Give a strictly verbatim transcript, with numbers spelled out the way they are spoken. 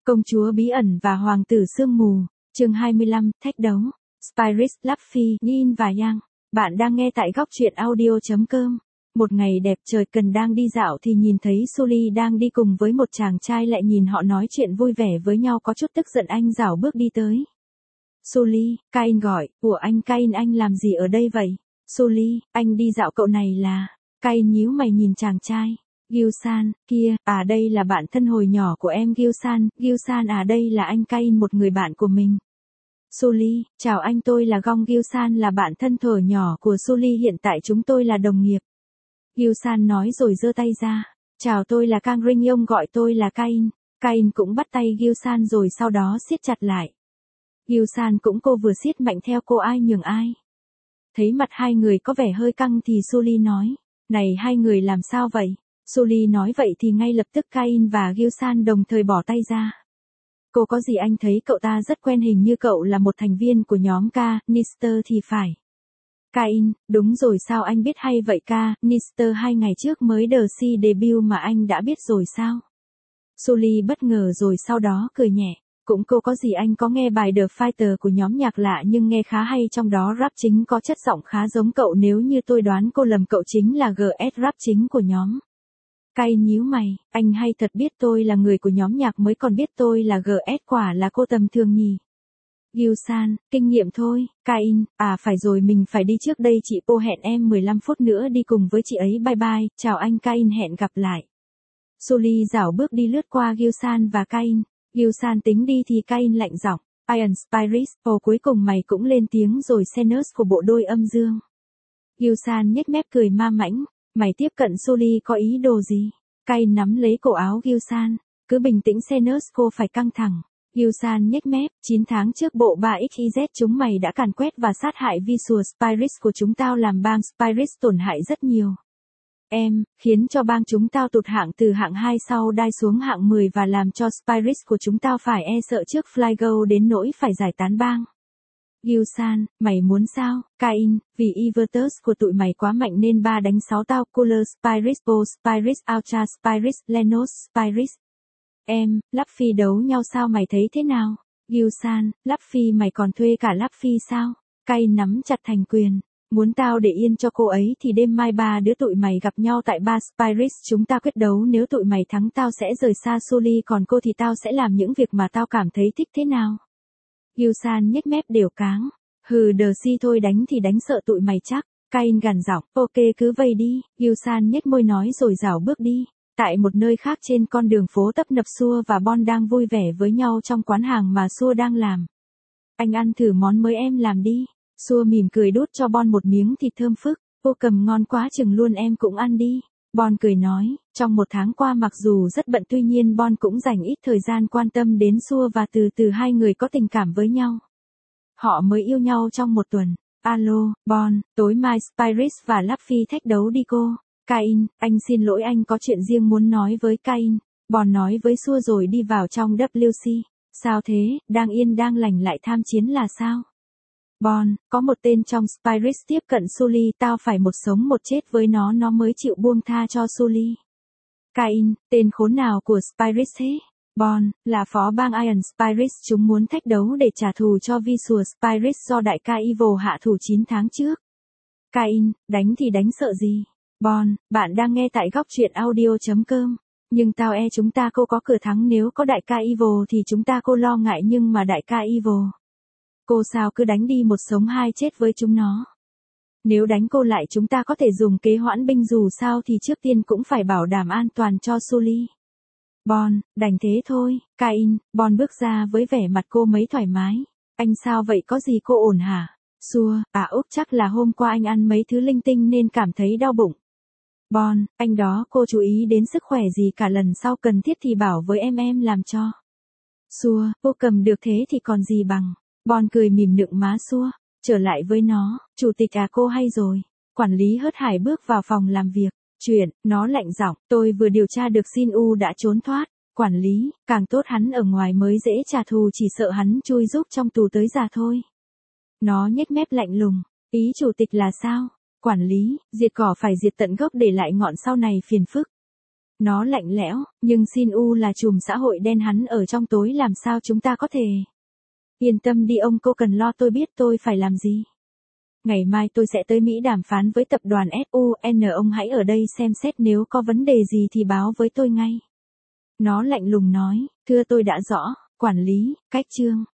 Công chúa bí ẩn và hoàng tử sương mù, chương hai mươi lăm, thách đấu. Spyris, Luffy, Yin và Yang. Bạn đang nghe tại góc truyện audio chấm com. Một ngày đẹp trời, Cần đang đi dạo thì nhìn thấy Sully đang đi cùng với một chàng trai, lại nhìn họ nói chuyện vui vẻ với nhau, có chút tức giận. Anh rảo bước đi tới. Sully, Kain gọi, của anh. Kain, anh làm gì ở đây vậy? Sully, anh đi dạo. Cậu này là... Kain nhíu mày nhìn chàng trai. Gyu-san, kia, à đây là bạn thân hồi nhỏ của em. Gyu-san, Gyu-san à đây là anh Kain, một người bạn của mình. Sully, chào anh, tôi là Gong. Gyu-san là bạn thân thuở nhỏ của Sully, hiện tại chúng tôi là đồng nghiệp. Gyu-san nói rồi giơ tay ra. Chào, tôi là Kang Ring Yong, gọi tôi là Kain. Kain cũng bắt tay Gyu-san rồi sau đó siết chặt lại. Gyu-san cũng cô vừa siết mạnh theo cô, ai nhường ai. Thấy mặt hai người có vẻ hơi căng thì Sully nói. Này hai người làm sao vậy? Sully nói vậy thì ngay lập tức Kain và Gyu-san đồng thời bỏ tay ra. Cô có gì, anh thấy cậu ta rất quen, hình như cậu là một thành viên của nhóm K, Nister thì phải. Kain, đúng rồi, sao anh biết hay vậy? K, Nister hai ngày trước mới đờ si debut mà anh đã biết rồi sao? Sully bất ngờ rồi sau đó cười nhẹ. Cũng cô có gì, anh có nghe bài The Fighter của nhóm nhạc lạ nhưng nghe khá hay, trong đó rap chính có chất giọng khá giống cậu, nếu như tôi đoán cô lầm cậu chính là giê ét rap chính của nhóm. Kain nhíu mày, anh hay thật, biết tôi là người của nhóm nhạc mới còn biết tôi là giê ét, quả là cô tầm thường nhỉ. Gyu-san, kinh nghiệm thôi. Kain, à phải rồi, mình phải đi trước đây, chị cô hẹn em mười lăm phút nữa đi cùng với chị ấy, bye bye. Chào anh Kain, hẹn gặp lại. Sully rảo bước đi lướt qua Gyu-san và Kain. Gyu-san tính đi thì Kain lạnh giọng. Iron Spyris, ồ cuối cùng mày cũng lên tiếng rồi. Xenos của bộ đôi âm dương. Gyu-san nhếch mép cười ma mãnh. Mày tiếp cận Sully có ý đồ gì? Kain nắm lấy cổ áo Gyu-san. Cứ bình tĩnh Xenos, cô phải căng thẳng. Gyu-san nhếch mép. chín tháng trước bộ ba ích i dét chúng mày đã càn quét và sát hại Visual Spyris của chúng tao, làm bang Spyris tổn hại rất nhiều. Em, khiến cho bang chúng tao tụt hạng từ hạng hai sau đai xuống hạng mười và làm cho Spyris của chúng tao phải e sợ trước Flygo đến nỗi phải giải tán bang. Gyu-san, mày muốn sao? Kain, vì Evertus của tụi mày quá mạnh nên ba đánh sáu tao. Cooler Spyris, Bo Spyris, Ultra Spyris, Lenos Spyris. Em, Luffy đấu nhau sao, mày thấy thế nào? Gyu-san, Luffy mày còn thuê cả Luffy sao? Kain nắm chặt thành quyền. Muốn tao để yên cho cô ấy thì đêm mai ba đứa tụi mày gặp nhau tại ba Spyris, chúng ta quyết đấu, nếu tụi mày thắng tao sẽ rời xa Sully, còn cô thì tao sẽ làm những việc mà tao cảm thấy thích, thế nào? Gyu-san nhếch mép đều cáng. Hừ, đờ si thôi, đánh thì đánh, sợ tụi mày chắc. Kain gằn giọng. Ok, cứ vây đi. Gyu-san nhếch môi nói rồi rảo bước đi. Tại một nơi khác trên con đường phố tấp nập, Sua và Bon đang vui vẻ với nhau trong quán hàng mà Sua đang làm. Anh ăn thử món mới em làm đi. Sua mỉm cười đút cho Bon một miếng thịt thơm phức. Cô cầm ngon quá chừng luôn, em cũng ăn đi. Bon cười nói, trong một tháng qua mặc dù rất bận tuy nhiên Bon cũng dành ít thời gian quan tâm đến Sua và từ từ hai người có tình cảm với nhau. Họ mới yêu nhau trong một tuần. Alo, Bon, tối mai Spyris và Luffy thách đấu đi cô. Kain, anh xin lỗi, anh có chuyện riêng muốn nói với Kain. Bon nói với Sua rồi đi vào trong vê xê. Sao thế, đang yên đang lành lại tham chiến là sao? Bon, có một tên trong Spyris tiếp cận Sully, tao phải một sống một chết với nó, nó mới chịu buông tha cho Sully. Kain, tên khốn nào của Spyris thế? Bon, là phó bang Iron Spyris, chúng muốn thách đấu để trả thù cho Visual Spyris do đại ca Evil hạ thủ chín tháng trước. Kain, đánh thì đánh, sợ gì? Bon, bạn đang nghe tại góc truyện audio chấm com. Nhưng tao e chúng ta cô có cửa thắng, nếu có đại ca Evil thì chúng ta cô lo ngại, nhưng mà đại ca Evil. Cô sao cứ đánh đi một sống hai chết với chúng nó. Nếu đánh cô lại chúng ta có thể dùng kế hoãn binh, dù sao thì trước tiên cũng phải bảo đảm an toàn cho Sully. Bon, đành thế thôi. Kain, Bon bước ra với vẻ mặt cô mấy thoải mái. Anh sao vậy, có gì cô ổn hả? Sua, à úc, chắc là hôm qua anh ăn mấy thứ linh tinh nên cảm thấy đau bụng. Bon, anh đó, cô chú ý đến sức khỏe gì cả, lần sau cần thiết thì bảo với em em làm cho. Sua, cô cầm được thế thì còn gì bằng. Bon cười mỉm nựng má Sua. Trở lại với nó, chủ tịch à cô hay rồi. Quản lý hớt hải bước vào phòng làm việc. Chuyện, nó lạnh giọng, tôi vừa điều tra được Xin U đã trốn thoát. Quản lý, càng tốt, hắn ở ngoài mới dễ trả thù, chỉ sợ hắn chui giúp trong tù tới già thôi. Nó nhếch mép lạnh lùng. Ý chủ tịch là sao? Quản lý, diệt cỏ phải diệt tận gốc để lại ngọn, sau này phiền phức. Nó lạnh lẽo, nhưng Shin U là trùm xã hội đen, hắn ở trong tối làm sao chúng ta có thể. Yên tâm đi ông, cô cần lo, tôi biết tôi phải làm gì. Ngày mai tôi sẽ tới Mỹ đàm phán với tập đoàn ét u en, ông hãy ở đây xem xét, nếu có vấn đề gì thì báo với tôi ngay. Nó lạnh lùng nói, thưa tôi đã rõ, quản lý, cách chương.